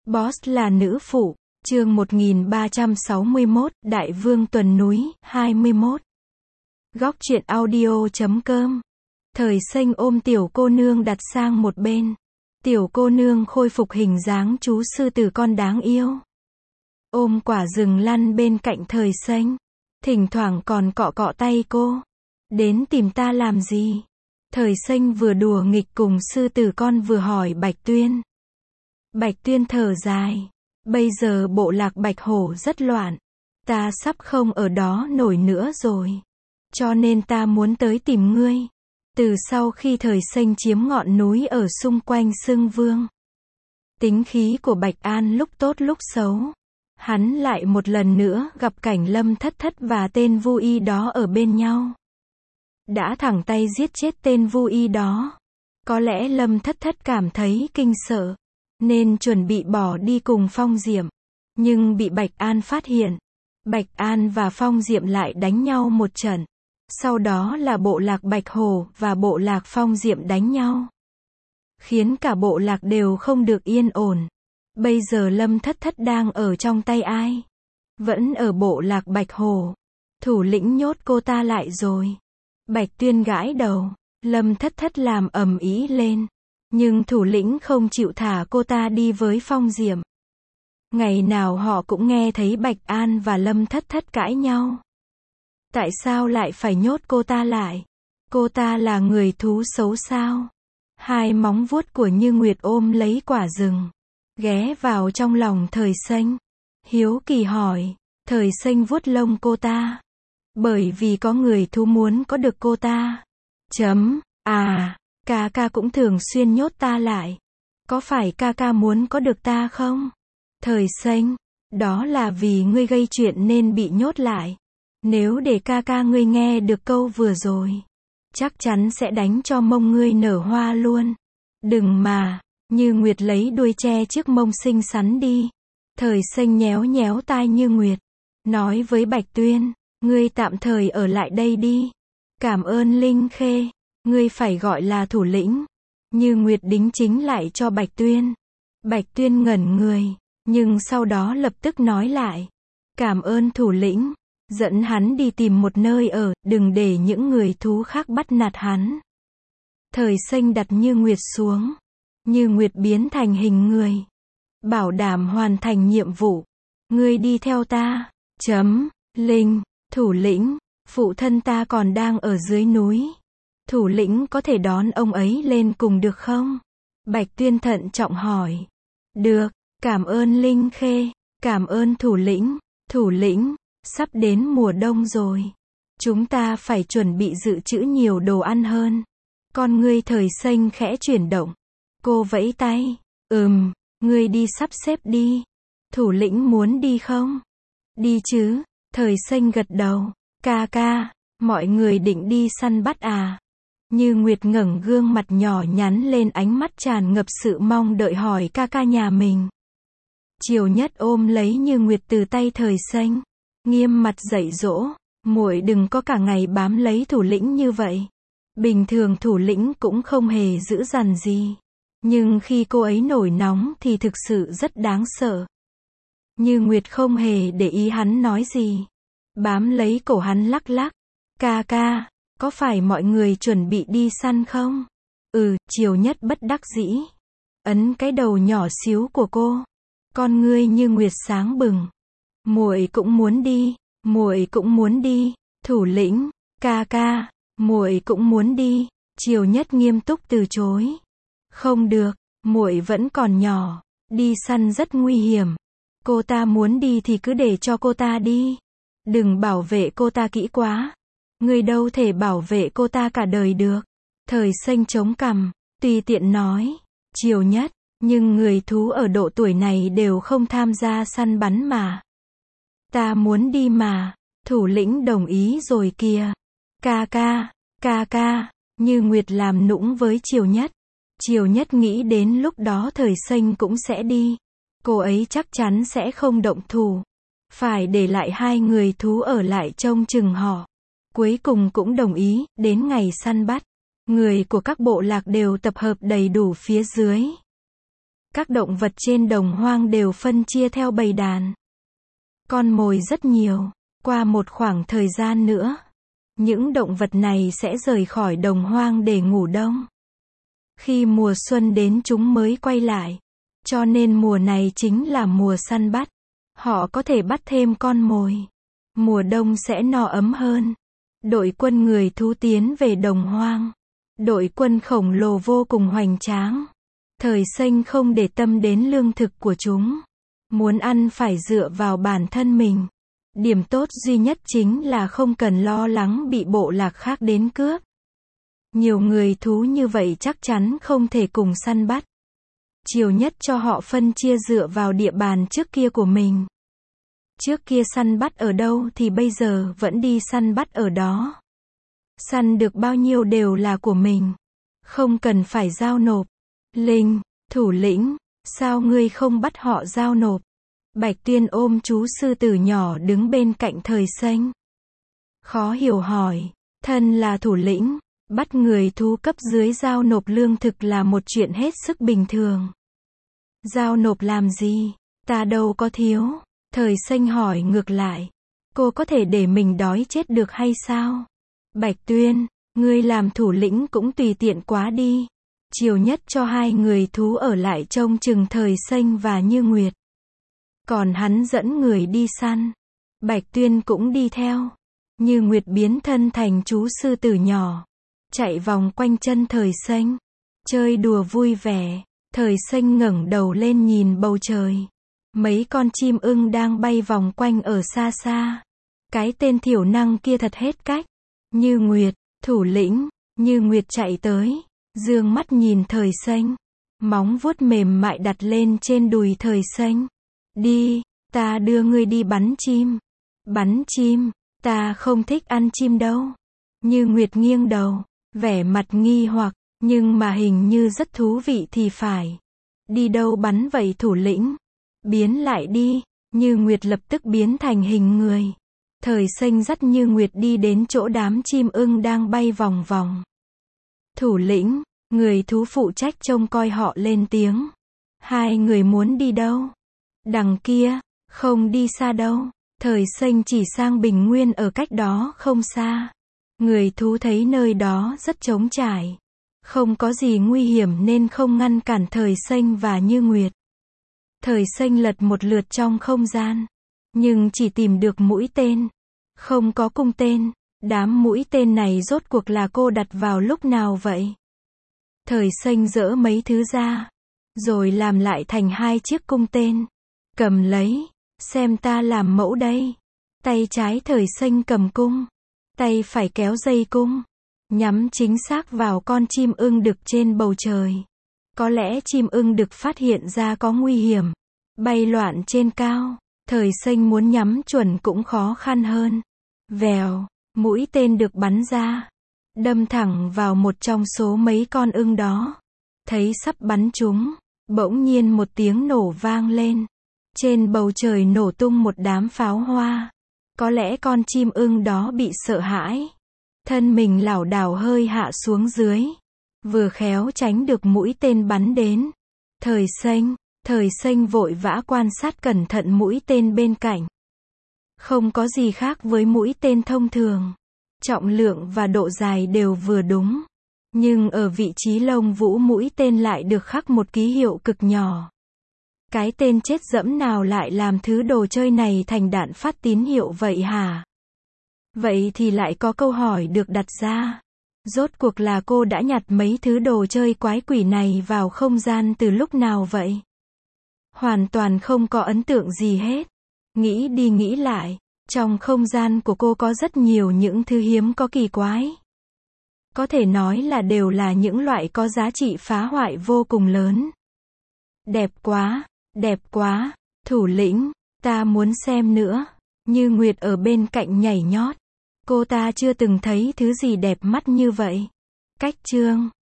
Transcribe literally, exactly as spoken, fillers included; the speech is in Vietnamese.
Boss là nữ phụ. Chương một nghìn ba trăm sáu mươi mốt, Đại vương tuần núi, hai mươi mốt. Góc truyện audio chấm com. Thời xanh ôm tiểu cô nương đặt sang một bên. Tiểu cô nương khôi phục hình dáng chú sư tử con đáng yêu. Ôm quả rừng lăn bên cạnh thời xanh. Thỉnh thoảng còn cọ cọ tay cô. Đến tìm ta làm gì? Thời xanh vừa đùa nghịch cùng sư tử con vừa hỏi Bạch Tuyên. Bạch Tuyên thở dài. Bây giờ bộ lạc Bạch Hổ rất loạn. Ta sắp không ở đó nổi nữa rồi. Cho nên ta muốn tới tìm ngươi. Từ sau khi thời xanh chiếm ngọn núi ở xung quanh Xưng Vương. Tính khí của Bạch An lúc tốt lúc xấu. Hắn lại một lần nữa gặp cảnh Lâm Thất Thất và tên Vu Y đó ở bên nhau. Đã thẳng tay giết chết tên Vu Y đó. Có lẽ Lâm Thất Thất cảm thấy kinh sợ. Nên chuẩn bị bỏ đi cùng Phong Diệm. Nhưng bị Bạch An phát hiện. Bạch An và Phong Diệm lại đánh nhau một trận. Sau đó là bộ lạc Bạch Hổ và bộ lạc Phong Diệm đánh nhau. Khiến cả bộ lạc đều không được yên ổn. Bây giờ Lâm Thất Thất đang ở trong tay ai? Vẫn ở bộ lạc Bạch Hổ. Thủ lĩnh nhốt cô ta lại rồi. Bạch Tuyên gãi đầu. Lâm Thất Thất làm ầm ĩ lên. Nhưng thủ lĩnh không chịu thả cô ta đi với Phong Diệm. Ngày nào họ cũng nghe thấy Bạch An và Lâm Thất Thất cãi nhau. Tại sao lại phải nhốt cô ta lại? Cô ta là người thú xấu sao? Hai móng vuốt của Như Nguyệt ôm lấy quả rừng. Ghé vào trong lòng thời xanh. Hiếu kỳ hỏi. Thời xanh vuốt lông cô ta. Bởi vì có người thú muốn có được cô ta. Chấm. À. Ca ca cũng thường xuyên nhốt ta lại. Có phải ca ca muốn có được ta không? Thời xanh. Đó là vì ngươi gây chuyện nên bị nhốt lại. Nếu để ca ca ngươi nghe được câu vừa rồi. Chắc chắn sẽ đánh cho mông ngươi nở hoa luôn. Đừng mà. Như Nguyệt lấy đuôi tre trước mông xinh xắn đi. Thời xanh nhéo nhéo tai Như Nguyệt. Nói với Bạch Tuyên. Ngươi tạm thời ở lại đây đi. Cảm ơn Linh Khê. Ngươi phải gọi là thủ lĩnh. Như Nguyệt đính chính lại cho Bạch Tuyên. Bạch Tuyên ngẩn người. Nhưng sau đó lập tức nói lại. Cảm ơn thủ lĩnh. Dẫn hắn đi tìm một nơi ở. Đừng để những người thú khác bắt nạt hắn. Thời xanh đặt Như Nguyệt xuống. Như Nguyệt biến thành hình người. Bảo đảm hoàn thành nhiệm vụ. Ngươi đi theo ta. Chấm. Linh. Thủ lĩnh. Phụ thân ta còn đang ở dưới núi. Thủ lĩnh có thể đón ông ấy lên cùng được không? Bạch Tuyên thận trọng hỏi. Được. Cảm ơn Linh Khê. Cảm ơn thủ lĩnh. Thủ lĩnh. Sắp đến mùa đông rồi. Chúng ta phải chuẩn bị dự trữ nhiều đồ ăn hơn. Con ngươi thời xanh khẽ chuyển động. Cô vẫy tay. Ừm. Ngươi đi sắp xếp đi. Thủ lĩnh muốn đi không? Đi chứ. Thời xanh gật đầu. Ca ca. Mọi người định đi săn bắt à? Như Nguyệt ngẩng gương mặt nhỏ nhắn lên, ánh mắt tràn ngập sự mong đợi hỏi ca ca nhà mình. Triều Nhất ôm lấy Như Nguyệt từ tay thời xanh. Nghiêm mặt dạy dỗ. Muội đừng có cả ngày bám lấy thủ lĩnh như vậy. Bình thường thủ lĩnh cũng không hề dữ dằn gì. Nhưng khi cô ấy nổi nóng thì thực sự rất đáng sợ. Như Nguyệt không hề để ý hắn nói gì. Bám lấy cổ hắn lắc lắc. Ca ca. Có phải mọi người chuẩn bị đi săn không? Ừ, Triều Nhất bất đắc dĩ. Ấn cái đầu nhỏ xíu của cô. Con ngươi Như Nguyệt sáng bừng. Muội cũng muốn đi, muội cũng muốn đi. Thủ lĩnh, ca ca, muội cũng muốn đi. Triều Nhất nghiêm túc từ chối. Không được, muội vẫn còn nhỏ, đi săn rất nguy hiểm. Cô ta muốn đi thì cứ để cho cô ta đi. Đừng bảo vệ cô ta kỹ quá. Ngươi đâu thể bảo vệ cô ta cả đời được. Thời xanh chống cằm, tùy tiện nói. Triều Nhất, nhưng người thú ở độ tuổi này đều không tham gia săn bắn mà. Ta muốn đi mà. Thủ lĩnh đồng ý rồi kìa. Ca ca, ca ca. Như Nguyệt làm nũng với Triều Nhất. Triều Nhất nghĩ đến lúc đó thời xanh cũng sẽ đi. Cô ấy chắc chắn sẽ không động thủ. Phải để lại hai người thú ở lại trông chừng họ. Cuối cùng cũng đồng ý. Đến ngày săn bắt, người của các bộ lạc đều tập hợp đầy đủ phía dưới. Các động vật trên đồng hoang đều phân chia theo bầy đàn. Con mồi rất nhiều. Qua một khoảng thời gian nữa, những động vật này sẽ rời khỏi đồng hoang để ngủ đông. Khi mùa xuân đến chúng mới quay lại. Cho nên mùa này chính là mùa săn bắt. Họ có thể bắt thêm con mồi. Mùa đông sẽ no ấm hơn. Đội quân người thú tiến về đồng hoang. Đội quân khổng lồ vô cùng hoành tráng. Thời Xanh không để tâm đến lương thực của chúng. Muốn ăn phải dựa vào bản thân mình. Điểm tốt duy nhất chính là không cần lo lắng bị bộ lạc khác đến cướp. Nhiều người thú như vậy chắc chắn không thể cùng săn bắt. Chiều nhất cho họ phân chia dựa vào địa bàn trước kia của mình. Trước kia săn bắt ở đâu thì bây giờ vẫn đi săn bắt ở đó. Săn được bao nhiêu đều là của mình. Không cần phải giao nộp. Linh, thủ lĩnh, sao ngươi không bắt họ giao nộp? Bạch Tuyên ôm chú sư tử nhỏ đứng bên cạnh Thời Xanh. Khó hiểu hỏi, thân là thủ lĩnh, bắt người thú cấp dưới giao nộp lương thực là một chuyện hết sức bình thường. Giao nộp làm gì? Ta đâu có thiếu. Thời Xanh hỏi ngược lại. Cô có thể để mình đói chết được hay sao? Bạch Tuyên, ngươi làm thủ lĩnh cũng tùy tiện quá đi. Chiều nhất cho hai người thú ở lại trông chừng Thời Xanh và Như Nguyệt. Còn hắn dẫn người đi săn. Bạch Tuyên cũng đi theo. Như Nguyệt biến thân thành chú sư tử nhỏ. Chạy vòng quanh chân Thời Xanh. Chơi đùa vui vẻ. Thời Xanh ngẩng đầu lên nhìn bầu trời. Mấy con chim ưng đang bay vòng quanh ở xa xa. Cái tên thiểu năng kia thật hết cách. Như Nguyệt, thủ lĩnh. Như Nguyệt chạy tới. Dương mắt nhìn Thời Xanh. Móng vuốt mềm mại đặt lên trên đùi Thời Xanh. Đi, ta đưa ngươi đi bắn chim. Bắn chim, ta không thích ăn chim đâu. Như Nguyệt nghiêng đầu, vẻ mặt nghi hoặc, nhưng mà hình như rất thú vị thì phải. Đi đâu bắn vậy thủ lĩnh? Biến lại đi. Như Nguyệt lập tức biến thành hình người. Thời Xanh dắt Như Nguyệt đi đến chỗ đám chim ưng đang bay vòng vòng. Thủ lĩnh, người thú phụ trách trông coi họ lên tiếng. Hai người muốn đi đâu? Đằng kia, không đi xa đâu. Thời Xanh chỉ sang bình nguyên ở cách đó không xa. Người thú thấy nơi đó rất trống trải. Không có gì nguy hiểm nên không ngăn cản Thời Xanh và Như Nguyệt. Thời Xanh lật một lượt trong không gian. Nhưng chỉ tìm được mũi tên. Không có cung tên. Đám mũi tên này rốt cuộc là cô đặt vào lúc nào vậy? Thời Xanh giở mấy thứ ra. Rồi làm lại thành hai chiếc cung tên. Cầm lấy. Xem ta làm mẫu đây. Tay trái Thời Xanh cầm cung. Tay phải kéo dây cung. Nhắm chính xác vào con chim ưng đực trên bầu trời. Có lẽ chim ưng đực phát hiện ra có nguy hiểm. Bay loạn trên cao. Thời Xanh muốn nhắm chuẩn cũng khó khăn hơn. Vèo, mũi tên được bắn ra. Đâm thẳng vào một trong số mấy con ưng đó. Thấy sắp bắn chúng. Bỗng nhiên một tiếng nổ vang lên. Trên bầu trời nổ tung một đám pháo hoa. Có lẽ con chim ưng đó bị sợ hãi. Thân mình lảo đảo hơi hạ xuống dưới. Vừa khéo tránh được mũi tên bắn đến. Thời Xanh, Thời Xanh vội vã quan sát cẩn thận mũi tên bên cạnh. Không có gì khác với mũi tên thông thường. Trọng lượng và độ dài đều vừa đúng. Nhưng ở vị trí lông vũ mũi tên lại được khắc một ký hiệu cực nhỏ. Cái tên chết dẫm nào lại làm thứ đồ chơi này thành đạn phát tín hiệu vậy hả? Vậy thì lại có câu hỏi được đặt ra. Rốt cuộc là cô đã nhặt mấy thứ đồ chơi quái quỷ này vào không gian từ lúc nào vậy? Hoàn toàn không có ấn tượng gì hết. Nghĩ đi nghĩ lại, trong không gian của cô có rất nhiều những thứ hiếm có kỳ quái. Có thể nói là đều là những loại có giá trị phá hoại vô cùng lớn. Đẹp quá, đẹp quá, thủ lĩnh, ta muốn xem nữa. Như Nguyệt ở bên cạnh nhảy nhót. Cô ta chưa từng thấy thứ gì đẹp mắt như vậy. Cách chương